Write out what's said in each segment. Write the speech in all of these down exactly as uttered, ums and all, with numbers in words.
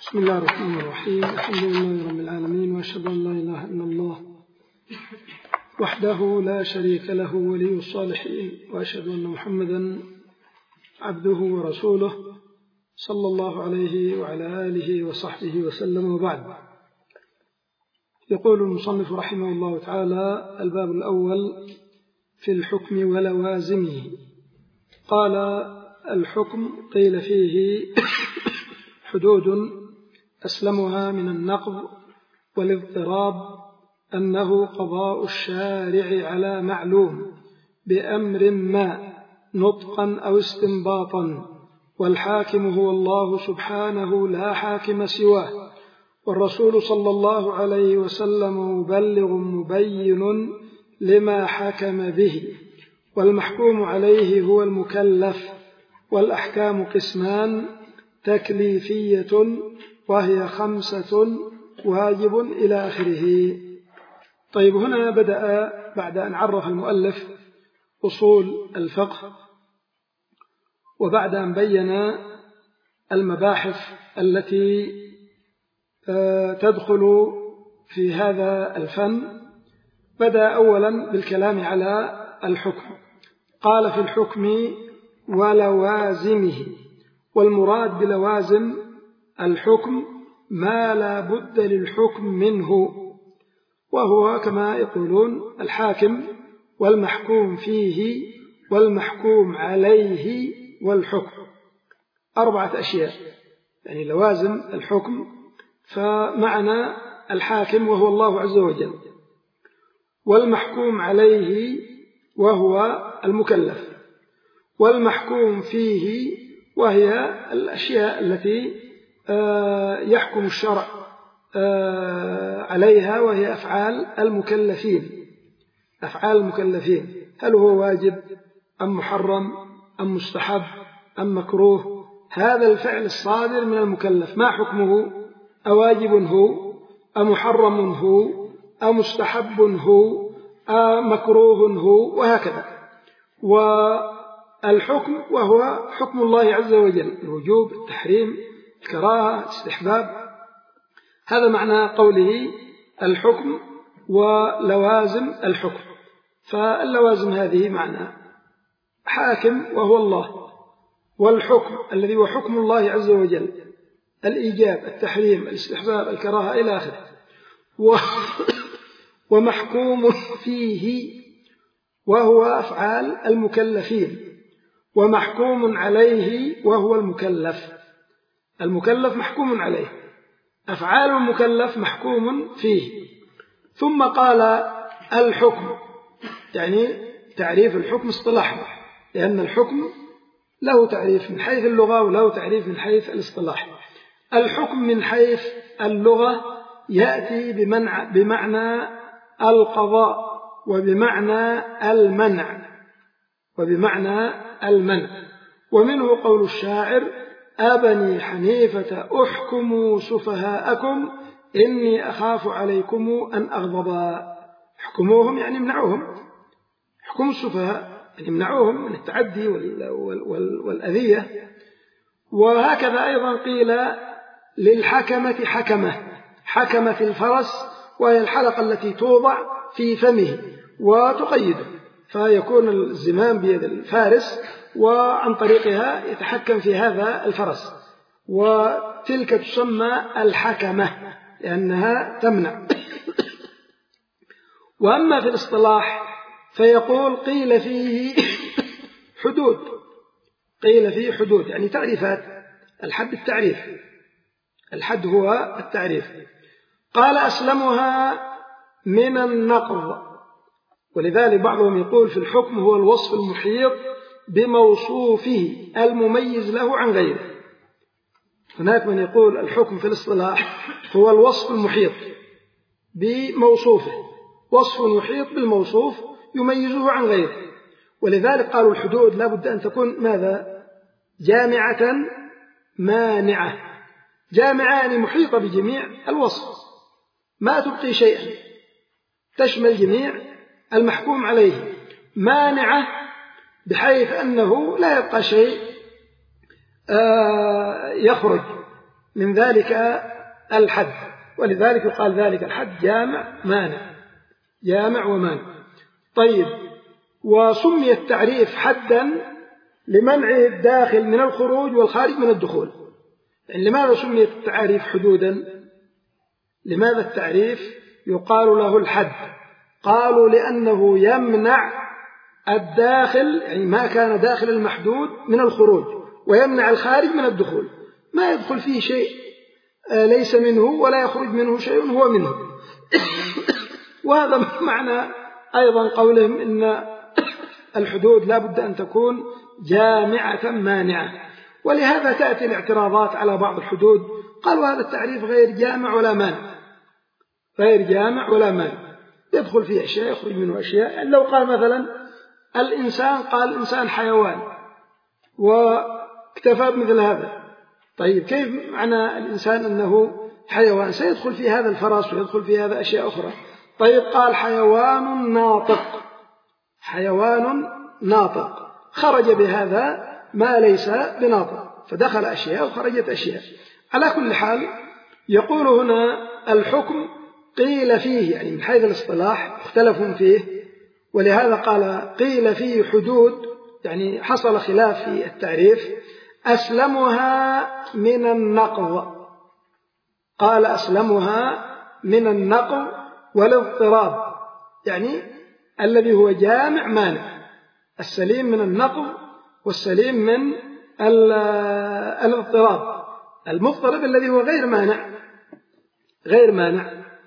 بسم الله الرحمن الرحيم. الحمد لله رب العالمين، وأشهد أن لا إله إلا الله وحده لا شريك له ولي الصالحين، وأشهد أن محمدا عبده ورسوله صلى الله عليه وعلى آله وصحبه وسلم، وبعد. يقول المصنف رحمه الله تعالى: الباب الأول في الحكم ولوازمه. قال: الحكم قيل فيه حدود أسلمها من النقض والاضطراب أنه قضاء الشارع على معلوم بأمر ما نطقا أو استنباطا، والحاكم هو الله سبحانه لا حاكم سواه، والرسول صلى الله عليه وسلم مبلغ مبين لما حكم به، والمحكوم عليه هو المكلف. والأحكام قسمان: تكليفية وهي خمسة، واجب، إلى آخره. طيب، هنا بدأ بعد أن عرف المؤلف أصول الفقه، وبعد أن بين المباحث التي تدخل في هذا الفن، بدأ أولا بالكلام على الحكم. قال: في الحكم ولوازمه. والمراد بلوازم الحكم ما لا بد للحكم منه، وهو كما يقولون الحاكم والمحكوم فيه والمحكوم عليه والحكم، أربعة أشياء. يعني لوازم الحكم، فمعنى الحاكم وهو الله عز وجل، والمحكوم عليه وهو المكلف، والمحكوم فيه وهي الأشياء التي يحكم الشرع عليها، وهي أفعال المكلفين. أفعال المكلفين، هل هو واجب أم محرم أم مستحب أم مكروه؟ هذا الفعل الصادر من المكلف ما حكمه؟ أواجب هو أم محرم هو أم مستحب هو أم مكروه هو، وهكذا. والحكم وهو حكم الله عز وجل، الوجوب، التحريم، الكراهة، الاستحباب. هذا معنى قوله الحكم ولوازم الحكم. فاللوازم هذه معنى حاكم وهو الله، والحكم الذي هو حكم الله عز وجل، الإيجاب، التحريم، الاستحباب، الكراهة، إلى آخره. ومحكوم فيه وهو أفعال المكلفين، ومحكوم عليه وهو المكلف. المكلف محكوم عليه، أفعال المكلف محكوم فيه. ثم قال: الحكم، يعني تعريف الحكم اصطلاحا، لأن الحكم له تعريف من حيث اللغة وله تعريف من حيث الاصطلاح. الحكم من حيث اللغة يأتي بمعنى القضاء وبمعنى المنع وبمعنى المنع ومنه قول الشاعر: أبني حنيفة أحكموا سفهاءكم إني أخاف عليكم أن أغضبا. حكموهم يعني منعوهم، حكم السفهاء يعني منعوهم من التعدي والأذية. وهكذا أيضا قيل للحكمة حكمة، حكمة الفرس، وهي الحلقة التي توضع في فمه وتقيده، فيكون الزمام بيد الفارس، وعن طريقها يتحكم في هذا الفرس، وتلك تسمى الحكمة لأنها تمنع. وأما في الاصطلاح فيقول: قيل فيه حدود. قيل فيه حدود يعني تعريفات. الحد التعريف، الحد هو التعريف. قال: أسلمها من النقض. ولذلك بعضهم يقول في الحكم هو الوصف المحيط بموصوفه المميز له عن غيره. هناك من يقول الحكم في الاصطلاح هو الوصف المحيط بموصوفه، وصف يحيط بالموصوف يميزه عن غيره. ولذلك قالوا الحدود لا بد أن تكون ماذا؟ جامعة مانعة. جامعة يعني محيطة بجميع الوصف، ما تبقي شيئا، تشمل جميع المحكوم عليه. مانعة بحيث أنه لا يبقى شيء يخرج من ذلك الحد، ولذلك يقال ذلك الحد جامع مانع، جامع ومانع. طيب، وسمي التعريف حدا لمنع الداخل من الخروج والخارج من الدخول. يعني لماذا سميت التعريف حدودا؟ لماذا التعريف يقال له الحد؟ قالوا لأنه يمنع الداخل، يعني ما كان داخل المحدود، من الخروج، ويمنع الخارج من الدخول. ما يدخل فيه شيء ليس منه ولا يخرج منه شيء هو منه. وهذا معنى أيضا قولهم إن الحدود لا بد أن تكون جامعة مانعة. ولهذا تأتي الاعتراضات على بعض الحدود، قالوا هذا التعريف غير جامع ولا مانع، غير جامع ولا مانع، يدخل فيه أشياء يخرج منه أشياء. يعني لو قال مثلا الإنسان، قال الإنسان حيوان واكتفى بمثل هذا، طيب كيف معنى الإنسان أنه حيوان؟ سيدخل في هذا الفرس ويدخل في هذا أشياء أخرى. طيب قال حيوان ناطق، حيوان ناطق، خرج بهذا ما ليس بناطق، فدخل أشياء وخرجت أشياء. على كل حال يقول هنا الحكم قيل فيه، يعني من حيث الاصطلاح اختلفوا فيه، ولهذا قال قيل فيه حدود، يعني حصل خلاف في التعريف. أسلمها من النقض، قال أسلمها من النقض والاضطراب، يعني الذي هو جامع مانع، السليم من النقض والسليم من الاضطراب. المضطرب الذي هو غير مانع، غير مانع،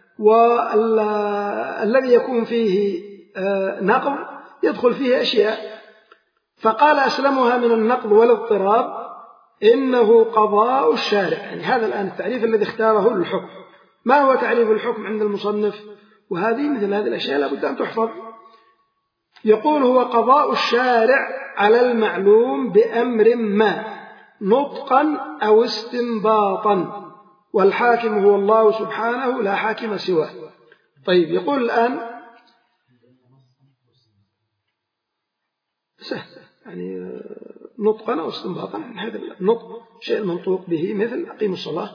والذي يكون فيه نقض يدخل فيه أشياء. فقال أسلمها من النقض والاضطراب إنه قضاء الشارع. يعني هذا الآن التعريف الذي اختاره للحكم. ما هو تعريف الحكم عند المصنف؟ وهذه مثل هذه الأشياء لابد أن تحفظ. يقول هو قضاء الشارع على المعلوم بأمر ما نطقا أو استنباطا، والحاكم هو الله سبحانه لا حاكم سواه. طيب، يقول الآن سهل، يعني نطقا أو استنباطا، هذا النطق شيء المنطوق به، مثل أقيم الصلاة.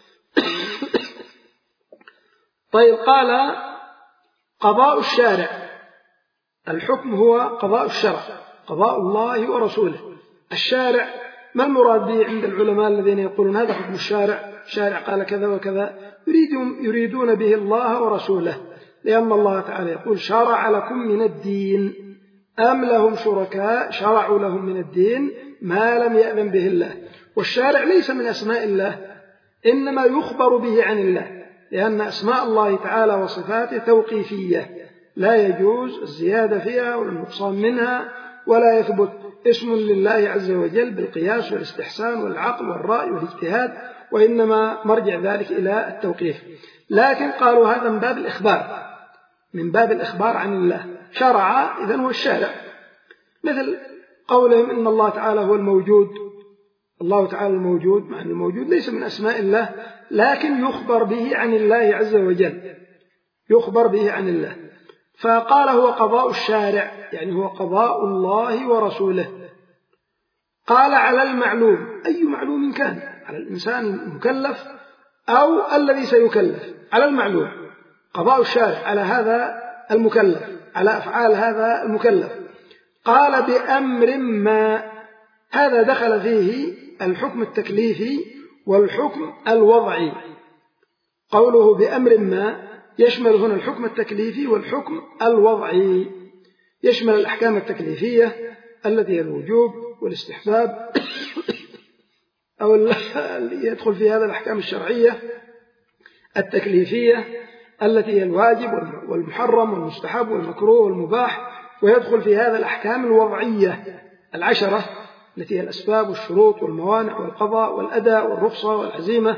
طيب، قال قضاء الشارع، الحكم هو قضاء الشرع، قضاء الله ورسوله. الشارع ما المراد به عند العلماء الذين يقولون هذا حكم الشارع، شارع قال كذا وكذا، يريدون, يريدون به الله ورسوله، لأن الله تعالى يقول شرع لكم من الدين أم لهم شركاء شرعوا لهم من الدين ما لم يأذن به الله. والشارع ليس من أسماء الله، إنما يخبر به عن الله، لأن أسماء الله تعالى وصفاته توقيفية، لا يجوز الزيادة فيها ولا النقصان منها، ولا يثبت اسم لله عز وجل بالقياس والاستحسان والعقل والرأي والاجتهاد، وإنما مرجع ذلك إلى التوقيف. لكن قالوا هذا من باب الإخبار، من باب الإخبار عن الله. شرع إذن هو الشارع، مثل قولهم إن الله تعالى هو الموجود، الله تعالى الموجود، مع أن الموجود ليس من أسماء الله، لكن يخبر به عن الله عز وجل، يخبر به عن الله. فقال هو قضاء الشارع، يعني هو قضاء الله ورسوله. قال على المعلوم، أي معلوم كان، على الإنسان المكلف أو الذي سيكلف، على المعلوم، قضاء الشارع على هذا المكلف، على أفعال هذا المكلف. قال بأمر ما، هذا دخل فيه الحكم التكليفي والحكم الوضعي. قوله بأمر ما يشمل هنا الحكم التكليفي والحكم الوضعي، يشمل الأحكام التكليفية التي هي الوجوب والاستحباب، أو يدخل في هذا الأحكام الشرعية التكليفية التي هي الواجب والمحرم والمستحب والمكروه والمباح، ويدخل في هذا الأحكام الوضعية العشرة التي هي الأسباب والشروط والموانع والقضاء والأداء والرخصة والعزيمة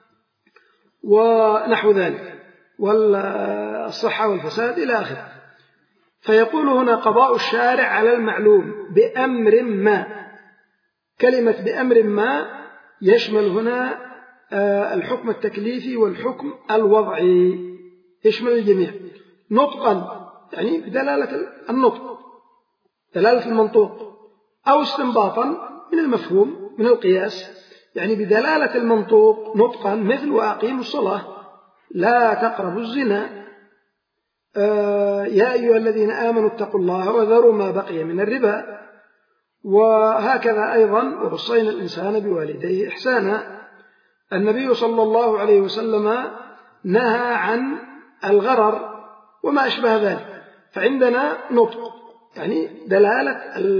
ونحو ذلك، والصحة والفساد إلى آخره. فيقول هنا قضاء الشارع على المعلوم بأمر ما. كلمة بأمر ما يشمل هنا الحكم التكليفي والحكم الوضعي، يشمل الجميع. نطقا يعني بدلالة النطق، دلالة المنطوق، أو استنباطا من المفهوم من القياس، يعني بدلالة المنطوق نطقا، مثل وأقيموا الصلاة، لا تقربوا الزنا، آه يا أيها الذين آمنوا اتقوا الله وذروا ما بقي من الربا. وهكذا أيضا ووصينا الإنسان بوالديه إحسانا. النبي صلى الله عليه وسلم نهى عن الغرر وما أشبه ذلك، فعندنا نطق يعني دلالة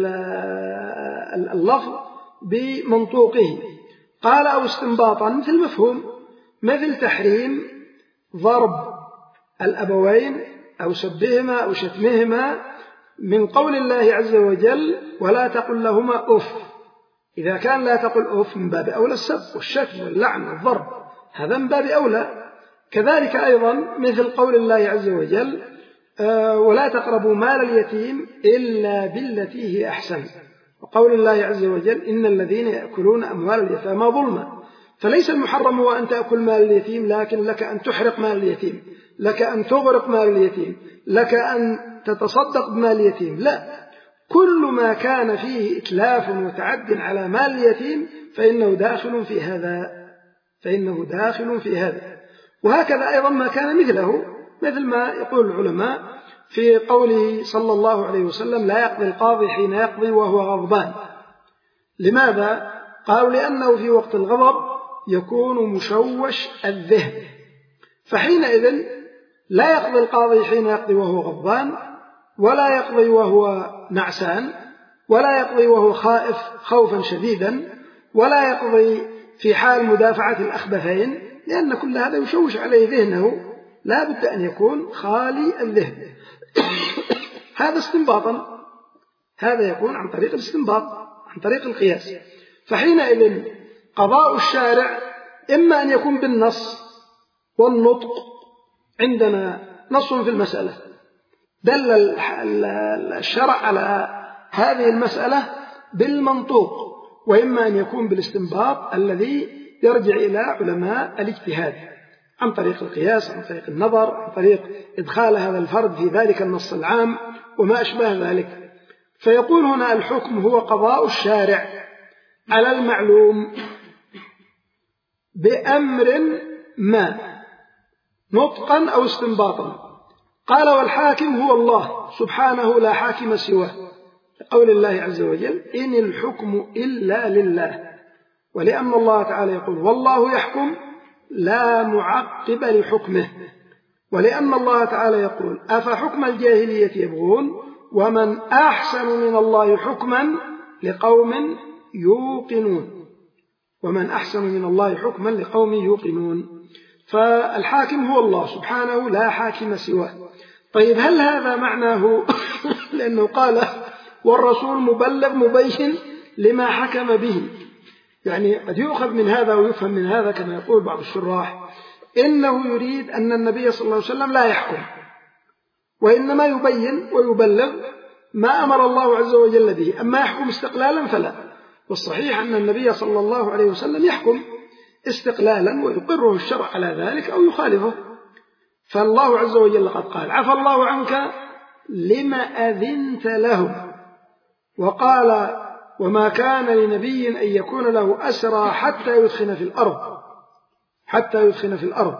اللفظ بمنطوقه. قال أو استنباطا مثل مفهوم، مثل تحريم ضرب الأبوين أو سبهما أو شتمهما من قول الله عز وجل ولا تقل لهما أف. إذا كان لا تقل أف من باب أولى السب والشتم واللعن والضرب، هذا من باب أولى. كذلك أيضا مثل قول الله عز وجل آه ولا تقربوا مال اليتيم إلا بالتي هي أحسن، وقول الله عز وجل إن الذين يأكلون أموال اليتامى ظلما. فليس المحرم هو أن تأكل مال اليتيم، لكن لك أن تحرق مال اليتيم، لك أن تغرق مال اليتيم، لك أن تتصدق بمال اليتيم، لا، كل ما كان فيه إتلاف وتعد على مال اليتيم فإنه داخل في هذا، فإنه داخل في هذا. وهكذا أيضا ما كان مثله، مثل ما يقول العلماء في قوله صلى الله عليه وسلم لا يقضي القاضي حين يقضي وهو غضبان. لماذا؟ قالوا لأنه في وقت الغضب يكون مشوش الذهن، فحينئذ لا يقضي القاضي حين يقضي وهو غضبان، ولا يقضي وهو نعسان، ولا يقضي وهو خائف خوفا شديدا، ولا يقضي في حال مدافعة الأخبثين، لأن كل هذا يشوش عليه ذهنه، لا بد أن يكون خالي الذهن. هذا استنباطا، هذا يكون عن طريق الاستنباط، عن طريق القياس. فحينئذ قضاء الشارع إما أن يكون بالنص والنطق، عندنا نص في المسألة دل الشرع على هذه المسألة بالمنطوق، وإما أن يكون بالاستنباط الذي يرجع إلى علماء الاجتهاد عن طريق القياس، عن طريق النظر، عن طريق إدخال هذا الفرد في ذلك النص العام وما أشبه ذلك. فيقول هنا الحكم هو قضاء الشارع على المعلوم بأمر ما نطقا أو استنباطا. قال والحاكم هو الله سبحانه لا حاكم سواه، قول الله عز وجل إن الحكم إلا لله، ولأن الله تعالى يقول والله يحكم لا معقب لحكمه، ولأن الله تعالى يقول أفحكم الجاهلية يبغون ومن أحسن من الله حكما لقوم يوقنون، ومن أحسن من الله حكما لقوم يوقنون. فالحاكم هو الله سبحانه لا حاكم سواه. طيب هل هذا معناه لأنه قال والرسول مبلغ مبين لما حكم به، يعني قد يؤخذ من هذا ويفهم من هذا كما يقول بعض الشراح إنه يريد أن النبي صلى الله عليه وسلم لا يحكم، وإنما يبين ويبلغ ما أمر الله عز وجل به، أما يحكم استقلالا فلا. والصحيح أن النبي صلى الله عليه وسلم يحكم استقلالا ويقره الشرع على ذلك أو يخالفه. فالله عز وجل قد قال عفى الله عنك لما أذنت له، وقال وما كان لنبي أن يكون له أسرى حتى يدخن في الأرض، حتى يدخن في الأرض.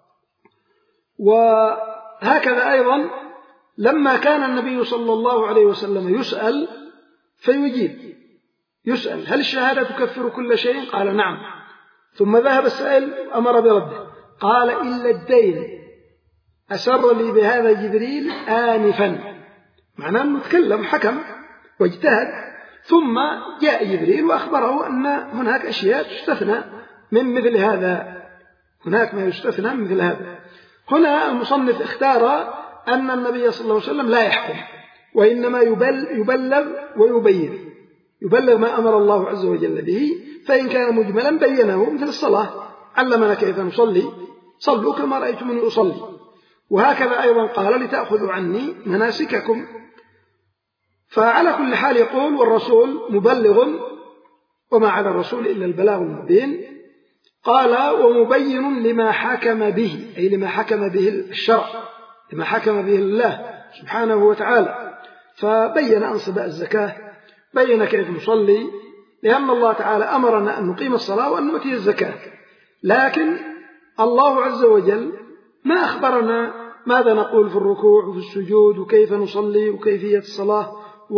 وهكذا أيضا لما كان النبي صلى الله عليه وسلم يسأل فيجيب، يسأل هل الشهادة تكفر كل شيء؟ قال نعم. ثم ذهب السائل أمر برده، قال إلا الدين أسر لي بهذا جبريل آنفا، معناه أنه تكلم حكم واجتهد، ثم جاء جبريل وأخبره أن هناك أشياء تستثنى من مثل هذا، هناك ما يستثنى من مثل هذا. هنا المصنف اختار أن النبي صلى الله عليه وسلم لا يحكم، وإنما يبلغ ويبين، يبلغ ما أمر الله عز وجل به، فإن كان مجملا بينه، مثل الصلاة علمنا كيف نصلي، صلوا كما رأيتموني أصلي. وهكذا أيضا قال لتأخذوا عني مناسككم. فعلى كل حال يقول والرسول مبلغ وما على الرسول إلا البلاغ المبين. قال ومبين لما حكم به، أي لما حكم به الشرع، لما حكم به الله سبحانه وتعالى. فبين أنصباء الزكاة، بين كيف نصلي، لأن الله تعالى أمرنا أن نقيم الصلاة وأن نؤتي الزكاة، لكن الله عز وجل ما أخبرنا ماذا نقول في الركوع وفي السجود وكيف نصلي وكيفية الصلاة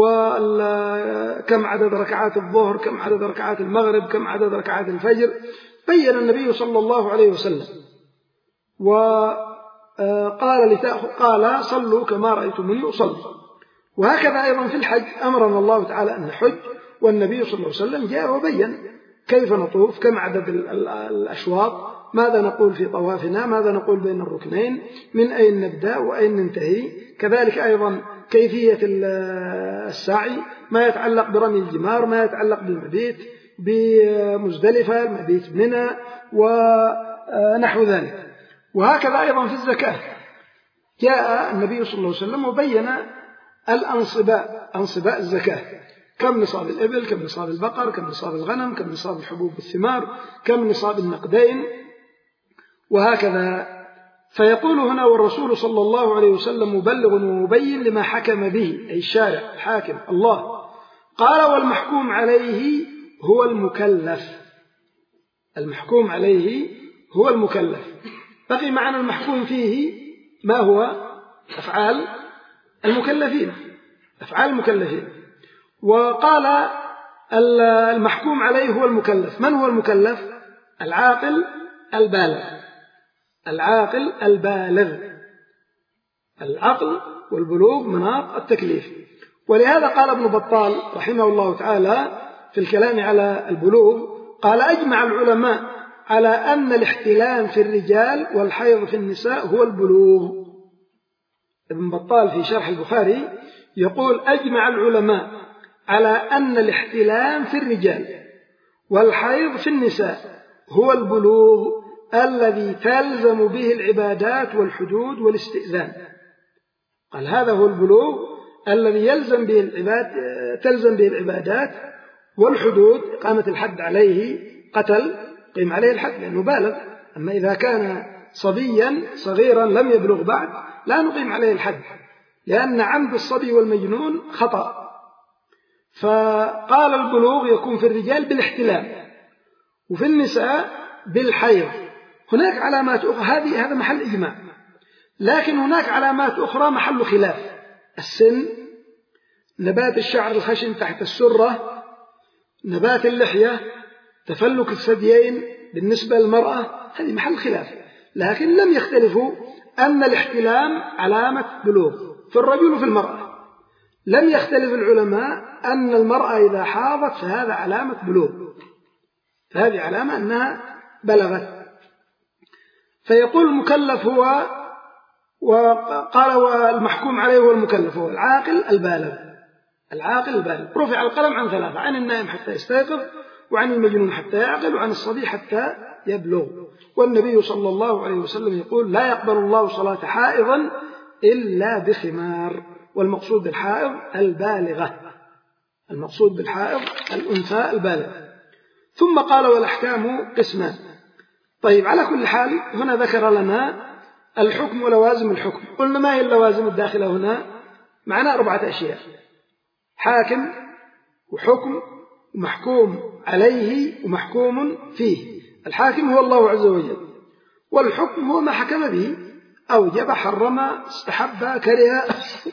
وكم عدد ركعات الظهر، كم عدد ركعات المغرب، كم عدد ركعات الفجر. بين النبي صلى الله عليه وسلم وقال لتأخذ قال صلوا كما رأيتموني أصلي. وهكذا أيضا في الحج أمرنا الله تعالى أن نحج، والنبي صلى الله عليه وسلم جاء وبين كيف نطوف، كم عدد الأشواط، ماذا نقول في طوافنا، ماذا نقول بين الركنين، من أين نبدأ وأين ننتهي. كذلك أيضا كيفية السعي، ما يتعلق برمي الجمار، ما يتعلق بالمبيت بمزدلفة، المبيت بمنى ونحو ذلك. وهكذا أيضا في الزكاة جاء النبي صلى الله عليه وسلم وبين الأنصباء، أنصباء الزكاة، كم نصاب الإبل، كم نصاب البقر، كم نصاب الغنم، كم نصاب الحبوب والثمار، كم نصاب النقدين، وهكذا. فيقول هنا والرسول صلى الله عليه وسلم مبلغ ومبين لما حكم به، أي الشارع الحاكم الله. قال والمحكوم عليه هو المكلف، المحكوم عليه هو المكلف. بقي معنا المحكوم فيه ما هو؟ أفعال المكلفين، أفعال المكلفين. وقال المحكوم عليه هو المكلف. من هو المكلف؟ العاقل البالغ، العاقل البالغ. العقل والبلوغ مناط التكليف. ولهذا قال ابن بطال رحمه الله تعالى في الكلام على البلوغ، قال أجمع العلماء على أن الاحتلام في الرجال والحيض في النساء هو البلوغ. ابن بطال في شرح البخاري يقول أجمع العلماء على أن الاحتلام في الرجال والحيض في النساء هو البلوغ الذي تلزم به العبادات والحدود والاستئذان. قال هذا هو البلوغ الذي يلزم به العباد، تلزم به العبادات والحدود. قامت الحد عليه قتل، قيم عليه الحد لأنه بالغ. أما إذا كان صبيا صغيرا لم يبلغ بعد لا نقيم عليه الحد، لأن عمد الصبي والمجنون خطأ. فقال البلوغ يكون في الرجال بالاحتلام وفي النساء بالحيض. هناك علامات أخرى، هذه هذا محل إجماع، لكن هناك علامات أخرى محل خلاف. السن، نبات الشعر الخشن تحت السرة، نبات اللحية، تفلك الثديين بالنسبة للمرأة، هذه محل خلاف. لكن لم يختلفوا أن الاحتلام علامة بلوغ في الرجل وفي المرأة. لم يختلف العلماء أن المرأة إذا حاضت فهذا علامة بلوغ، فهذه علامة أنها بلغت. فيقول المكلف هو، وقال والمحكوم عليه هو المكلف، هو العاقل البالغ، العاقل البالغ. رفع القلم عن ثلاثة: عن النائم حتى يستيقظ، وعن المجنون حتى يعقل، وعن الصبي حتى يبلغ. والنبي صلى الله عليه وسلم يقول لا يقبل الله صلاة حائضا إلا بخمار. والمقصود بالحائض البالغة، المقصود بالحائض الأنثى البالغة. ثم قال والأحكام قسمان. طيب، على كل حال هنا ذكر لنا الحكم ولوازم الحكم. قلنا ما هي اللوازم الداخلة هنا؟ معنا أربعة أشياء: حاكم وحكم ومحكوم عليه ومحكوم فيه. الحاكم هو الله عز وجل، والحكم هو ما حكم به، أوجب، حرم، استحب، كره،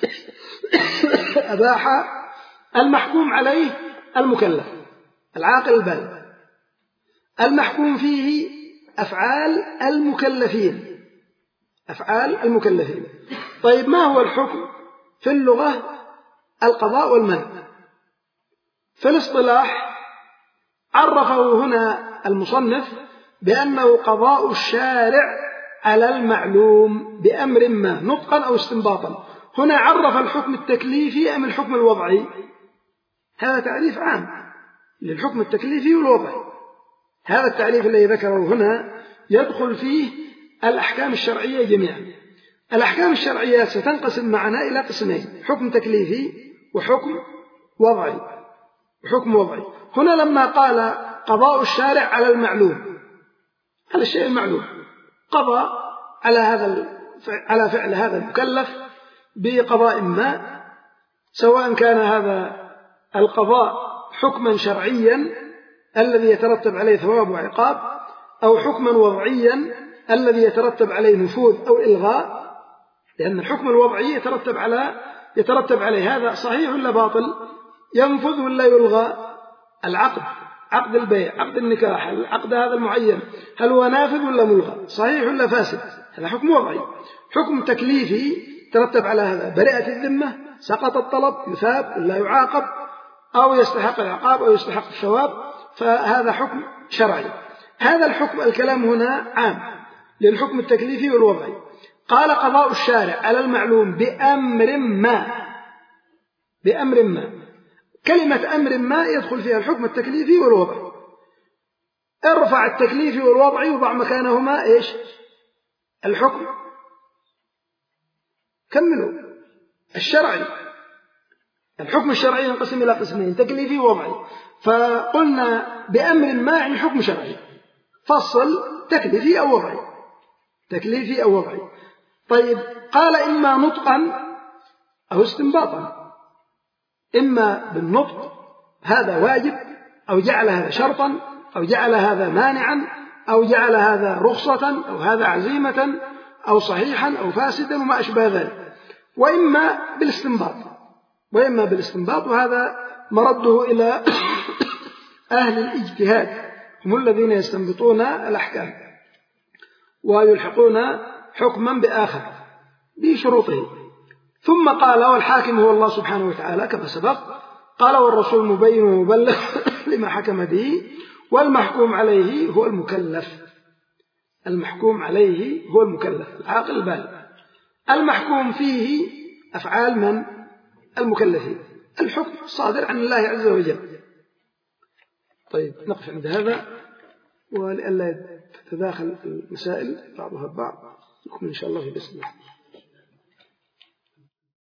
أباح. المحكوم عليه المكلف العاقل البالغ. المحكوم فيه أفعال المكلفين، أفعال المكلفين. طيب، ما هو الحكم في اللغة؟ القضاء والمنع. في الاصطلاح عرفه هنا المصنف بأنه قضاء الشارع على المعلوم بأمر ما نطقا أو استنباطا. هنا عرف الحكم التكليفي أم الحكم الوضعي؟ هذا تعريف عام للحكم التكليفي والوضعي. هذا التعريف الذي ذكره هنا يدخل فيه الأحكام الشرعية جميعا. الأحكام الشرعية ستنقسم معنا إلى قسمين: حكم تكليفي وحكم وضعي، وحكم وضعي. هنا لما قال قضاء الشارع على المعلوم، على الشيء المعلوم، قضى على هذا على فعل هذا المكلف بقضاء ما، سواء كان هذا القضاء حكما شرعيا الذي يترتب عليه ثواب وعقاب، أو حكما وضعيا الذي يترتب عليه نفوذ أو إلغاء، لأن الحكم الوضعي يترتب على يترتب عليه هذا صحيح ولا باطل، ينفذ ولا يلغى. العقد، عقد البيع، عقد النكاح، العقد هذا المعين، هل هو نافذ ولا ملغى، صحيح ولا فاسد؟ هذا حكم وضعي. حكم تكليفي ترتب على هذا برئة الذمة، سقط الطلب، يثاب ولا يعاقب، أو يستحق العقاب أو يستحق الثواب، فهذا حكم شرعي. هذا الحكم الكلام هنا عام للحكم التكليفي والوضعي. قال قضاء الشارع على المعلوم بأمر ما، بأمر ما، كلمة أمر ما يدخل فيها الحكم التكليفي والوضعي. ارفع التكليفي والوضعي وضع مكانهما إيش؟ الحكم، كملوا، الشرعي. الحكم الشرعي ينقسم إلى قسمين، تكليفي ووضعي. فقلنا بأمر ما يعني حكم شرعي، فصل تكليفي أو وضعي، تكليفي أو وضعي. طيب، قال إما نطقا أو استنباطا، إما بالنطق هذا واجب، أو جعل هذا شرطا، أو جعل هذا مانعا، أو جعل هذا رخصة، أو هذا عزيمة، أو صحيحا أو فاسدا وما أشبه ذلك، وإما بالاستنباط، وإما بالاستنباط، وهذا مرده إلى أهل الاجتهاد، هم الذين يستنبطون الأحكام ويلحقون حكما بآخر بشروطه. ثم قال والحاكم هو الله سبحانه وتعالى كما سبق. قال والرسول مبين ومبلغ لما حكم به، والمحكوم عليه هو المكلف. المحكوم عليه هو المكلف العاقل البالغ. المحكوم فيه أفعال من؟ المكلفين، الحكم الصادر عن الله عز وجل. طيب، نقف عند هذا، ولئلا تتداخل المسائل بعضها ببعض نكمل إن شاء الله في بسم الله.